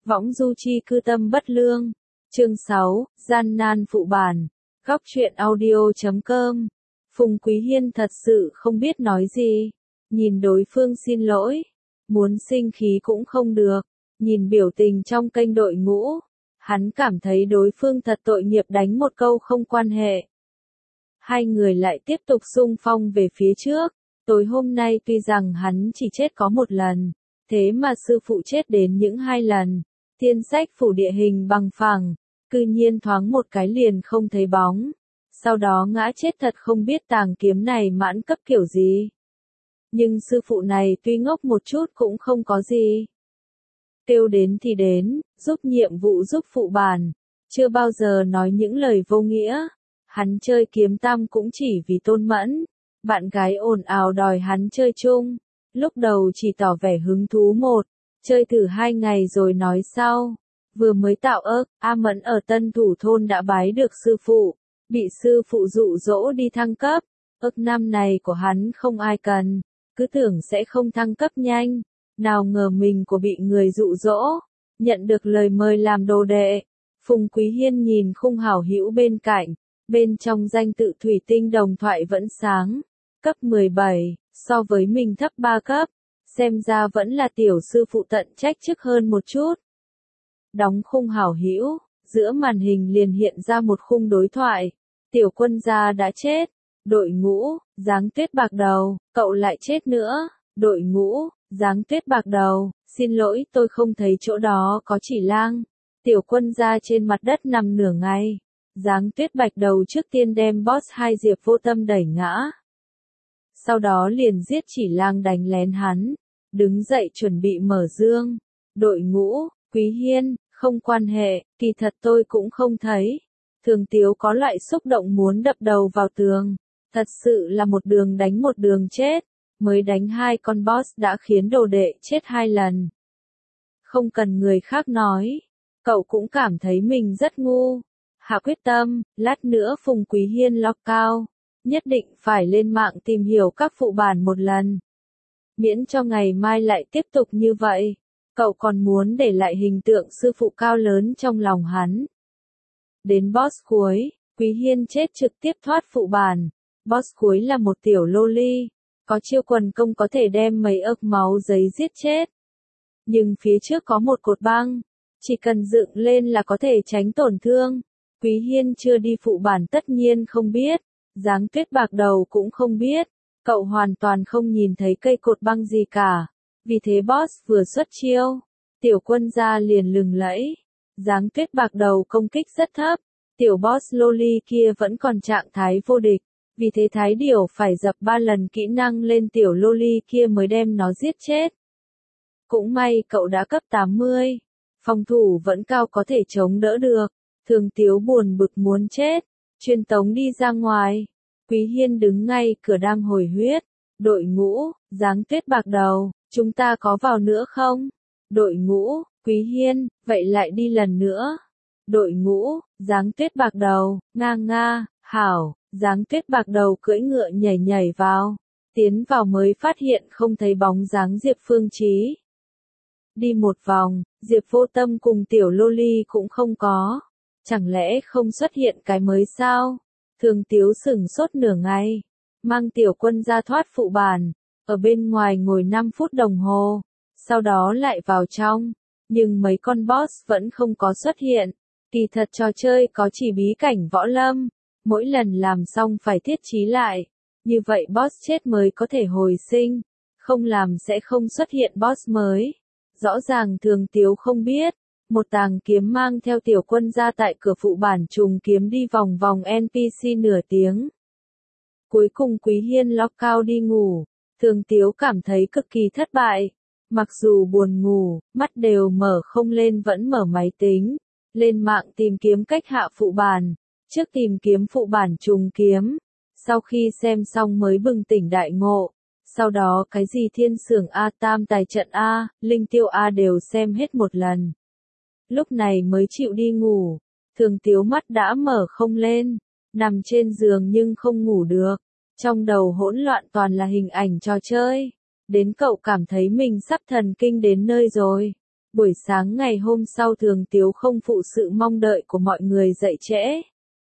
Võng du chi cư tâm bất lương. Chương 6, gian nan phụ bản. Góc truyện audio.com. Phùng Quý Hiên thật sự không biết nói gì. Nhìn đối phương xin lỗi. Muốn sinh khí cũng không được. Nhìn biểu tình trong kênh đội ngũ. Hắn cảm thấy đối phương thật tội nghiệp đánh một câu không quan hệ. Hai người lại tiếp tục xung phong về phía trước. Tối hôm nay tuy rằng hắn chỉ chết có một lần. Thế mà sư phụ chết đến những 2 lần. Tiên sách phủ địa hình bằng phẳng. Cư nhiên thoáng một cái liền không thấy bóng. Sau đó ngã chết thật không biết tàng kiếm này mãn cấp kiểu gì. Nhưng sư phụ này tuy ngốc một chút cũng không có gì. Kêu đến thì đến, giúp nhiệm vụ giúp phụ bản. Chưa bao giờ nói những lời vô nghĩa. Hắn chơi kiếm tam cũng chỉ vì Tôn Mẫn. Bạn gái ồn ào đòi hắn chơi chung. Lúc đầu chỉ tỏ vẻ hứng thú chơi thử 2 ngày rồi nói sau. Vừa mới tạo ớt, A Mẫn ở Tân Thủ Thôn đã bái được sư phụ. Bị sư phụ dụ dỗ đi thăng cấp. Ức năm này của hắn không ai cần. Cứ tưởng sẽ không thăng cấp nhanh. Nào ngờ mình của bị người dụ dỗ. Nhận được lời mời làm đồ đệ. Phùng Quý Hiên nhìn khung hảo hữu bên cạnh. Bên trong danh tự thủy tinh đồng thoại vẫn sáng. Cấp 17, so với mình thấp 3 cấp. Xem ra vẫn là tiểu sư phụ tận trách chức hơn một chút. Đóng khung hảo hữu, giữa màn hình liền hiện ra một khung đối thoại. Tiểu quân gia đã chết. Đội ngũ, Giáng Tuyết bạc đầu, cậu lại chết nữa. Đội ngũ, Giáng Tuyết bạc đầu, xin lỗi tôi không thấy chỗ đó có chỉ lang. Tiểu quân gia trên mặt đất nằm nửa ngày. Giáng Tuyết bạch đầu trước tiên đem boss 2 Diệp Vô Tâm đẩy ngã. Sau đó liền giết chỉ lang đánh lén hắn. Đứng dậy chuẩn bị mở dương. Đội ngũ, Quý Hiên, không quan hệ, kỳ thật tôi cũng không thấy. Thường Tiếu có loại xúc động muốn đập đầu vào tường. Thật sự là một đường đánh một đường chết. Mới đánh 2 con boss đã khiến đồ đệ chết 2 lần. Không cần người khác nói. Cậu cũng cảm thấy mình rất ngu. Hạ quyết tâm, lát nữa Phùng Quý Hiên lock cao. Nhất định phải lên mạng tìm hiểu các phụ bản một lần. Miễn cho ngày mai lại tiếp tục như vậy. Cậu còn muốn để lại hình tượng sư phụ cao lớn trong lòng hắn. Đến boss cuối, Quý Hiên chết trực tiếp thoát phụ bản. Boss cuối là một tiểu loli. Có chiêu quần công có thể đem mấy ức máu giấy giết chết. Nhưng phía trước có một cột băng. Chỉ cần dựng lên là có thể tránh tổn thương. Quý Hiên chưa đi phụ bản tất nhiên không biết. Giáng Tuyết bạc đầu cũng không biết. Cậu hoàn toàn không nhìn thấy cây cột băng gì cả. Vì thế boss vừa xuất chiêu. Tiểu quân gia liền lừng lẫy. Giáng Tuyết bạc đầu công kích rất thấp. Tiểu boss loli kia vẫn còn trạng thái vô địch. Vì thế Thái Điểu phải dập 3 lần kỹ năng lên tiểu loli kia mới đem nó giết chết. Cũng may cậu đã cấp 80. Phòng thủ vẫn cao có thể chống đỡ được. Thường Tiếu buồn bực muốn chết. Truyền tống đi ra ngoài. Quý Hiên đứng ngay cửa đang hồi huyết. Đội ngũ, Giáng Tuyết bạc đầu, chúng ta có vào nữa không? Đội ngũ, Quý Hiên, vậy lại đi lần nữa. Đội ngũ, Giáng Tuyết bạc đầu, nga, hảo, Giáng Tuyết bạc đầu cưỡi ngựa nhảy nhảy vào. Tiến vào mới phát hiện không thấy bóng dáng Diệp Phương Chí. Đi một vòng, Diệp Vô Tâm cùng tiểu loli cũng không có. Chẳng lẽ không xuất hiện cái mới sao? Thường Tiếu sửng sốt nửa ngày. Mang tiểu quân ra thoát phụ bản. Ở bên ngoài ngồi 5 phút đồng hồ. Sau đó lại vào trong. Nhưng mấy con boss vẫn không có xuất hiện. Kỳ thật trò chơi có chỉ bí cảnh võ lâm. Mỗi lần làm xong phải thiết trí lại. Như vậy boss chết mới có thể hồi sinh. Không làm sẽ không xuất hiện boss mới. Rõ ràng Thường Tiếu không biết. Một tàng kiếm mang theo tiểu quân ra tại cửa phụ bản trùng kiếm đi vòng vòng NPC nửa tiếng. Cuối cùng Quý Hiên lock cao đi ngủ. Thường Tiếu cảm thấy cực kỳ thất bại. Mặc dù buồn ngủ, mắt đều mở không lên vẫn mở máy tính. Lên mạng tìm kiếm cách hạ phụ bản. Trước tìm kiếm phụ bản trùng kiếm. Sau khi xem xong mới bừng tỉnh đại ngộ. Sau đó cái gì thiên sưởng A, tam tài trận A, linh tiêu A đều xem hết một lần. Lúc này mới chịu đi ngủ. Thường Tiếu mắt đã mở không lên. Nằm trên giường nhưng không ngủ được. Trong đầu hỗn loạn toàn là hình ảnh trò chơi. Đến cậu cảm thấy mình sắp thần kinh đến nơi rồi. Buổi sáng ngày hôm sau Thường Tiếu không phụ sự mong đợi của mọi người dậy trễ.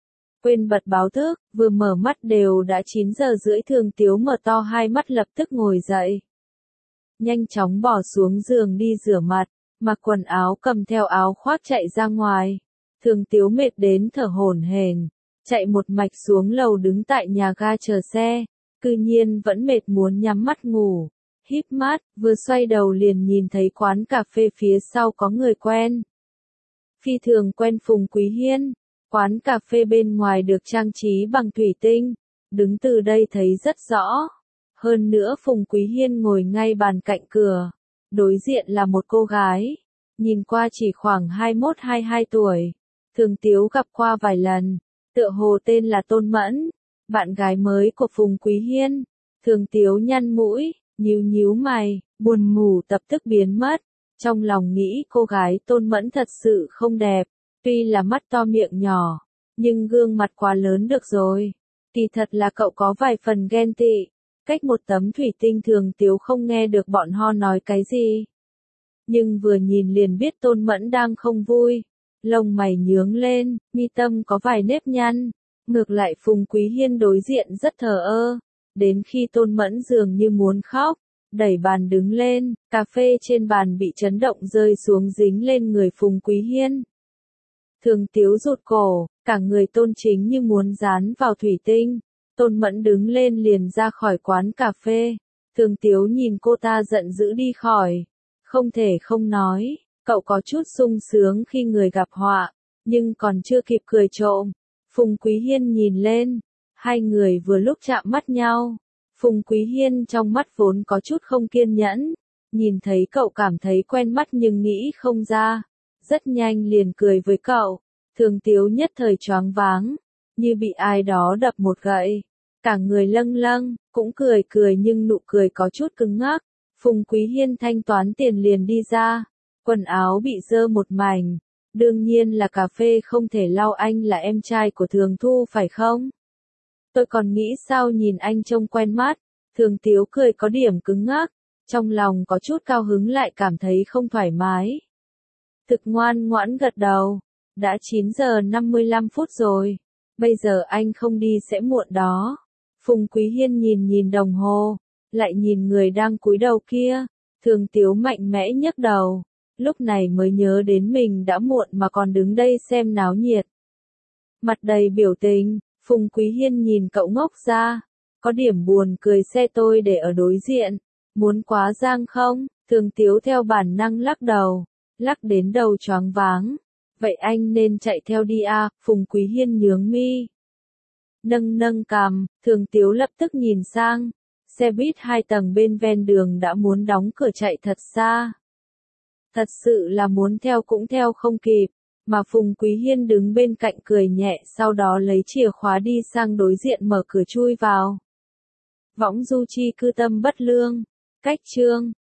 Quên bật báo thức, vừa mở mắt đều đã 9 giờ rưỡi. Thường Tiếu mở to hai mắt lập tức ngồi dậy. Nhanh chóng bỏ xuống giường đi rửa mặt, mặc quần áo cầm theo áo khoác chạy ra ngoài. Thường Tiếu mệt đến thở hổn hển, chạy một mạch xuống lầu đứng tại nhà ga chờ xe. Cư nhiên vẫn mệt muốn nhắm mắt ngủ. Híp mắt, vừa xoay đầu liền nhìn thấy quán cà phê phía sau có người quen. Phi thường quen Phùng Quý Hiên. Quán cà phê bên ngoài được trang trí bằng thủy tinh, đứng từ đây thấy rất rõ. Hơn nữa Phùng Quý Hiên ngồi ngay bàn cạnh cửa, đối diện là một cô gái, nhìn qua chỉ khoảng 21-22 tuổi. Thường Tiếu gặp qua vài lần, tựa hồ tên là Tôn Mẫn, bạn gái mới của Phùng Quý Hiên. Thường Tiếu nhăn mũi, nhíu mày, buồn ngủ tập tức biến mất. Trong lòng nghĩ cô gái Tôn Mẫn thật sự không đẹp, tuy là mắt to miệng nhỏ, nhưng gương mặt quá lớn được rồi. Kỳ thật là cậu có vài phần ghen tị. Cách một tấm thủy tinh Thường Tiếu không nghe được bọn họ nói cái gì. Nhưng vừa nhìn liền biết Tôn Mẫn đang không vui. Lông mày nhướng lên, mi tâm có vài nếp nhăn. Ngược lại Phùng Quý Hiên đối diện rất thờ ơ. Đến khi Tôn Mẫn dường như muốn khóc, đẩy bàn đứng lên, cà phê trên bàn bị chấn động rơi xuống dính lên người Phùng Quý Hiên. Thường Tiếu rụt cổ, cả người Tôn Chính như muốn dán vào thủy tinh. Tôn Mẫn đứng lên liền ra khỏi quán cà phê. Thường Tiếu nhìn cô ta giận dữ đi khỏi. Không thể không nói, cậu có chút sung sướng khi người gặp họa, nhưng còn chưa kịp cười trộm. Phùng Quý Hiên nhìn lên, hai người vừa lúc chạm mắt nhau. Phùng Quý Hiên trong mắt vốn có chút không kiên nhẫn, nhìn thấy cậu cảm thấy quen mắt nhưng nghĩ không ra. Rất nhanh liền cười với cậu. Thường Tiếu nhất thời choáng váng, như bị ai đó đập một gậy. Cả người lâng lâng, cũng cười nhưng nụ cười có chút cứng ngắc. Phùng Quý Hiên thanh toán tiền liền đi ra. Quần áo bị dơ một mảnh. Đương nhiên là cà phê không thể lau. Anh là em trai của Thường Thu phải không? Tôi còn nghĩ sao nhìn anh trông quen mắt. Thường Tiếu cười có điểm cứng ngắc. Trong lòng có chút cao hứng lại cảm thấy không thoải mái. Thực ngoan ngoãn gật đầu. Đã 9 giờ 55 phút rồi. Bây giờ anh không đi sẽ muộn đó. Phùng Quý Hiên nhìn đồng hồ, lại nhìn người đang cúi đầu kia. Thường Tiếu mạnh mẽ nhấc đầu. Lúc này mới nhớ đến mình đã muộn mà còn đứng đây xem náo nhiệt. Mặt đầy biểu tình, Phùng Quý Hiên nhìn cậu ngốc ra. Có điểm buồn cười, xe tôi để ở đối diện. Muốn quá giang không? Thường Tiếu theo bản năng lắc đầu. Lắc đến đầu choáng váng. Vậy anh nên chạy theo đi à? Phùng Quý Hiên nhướng mi. Nâng cằm, Thường Tiếu lập tức nhìn sang. Xe buýt 2 tầng bên ven đường đã muốn đóng cửa chạy thật xa. Thật sự là muốn theo cũng theo không kịp. Mà Phùng Quý Hiên đứng bên cạnh cười nhẹ, sau đó lấy chìa khóa đi sang đối diện mở cửa chui vào. Võng du chi cư tâm bất lương. Cách chương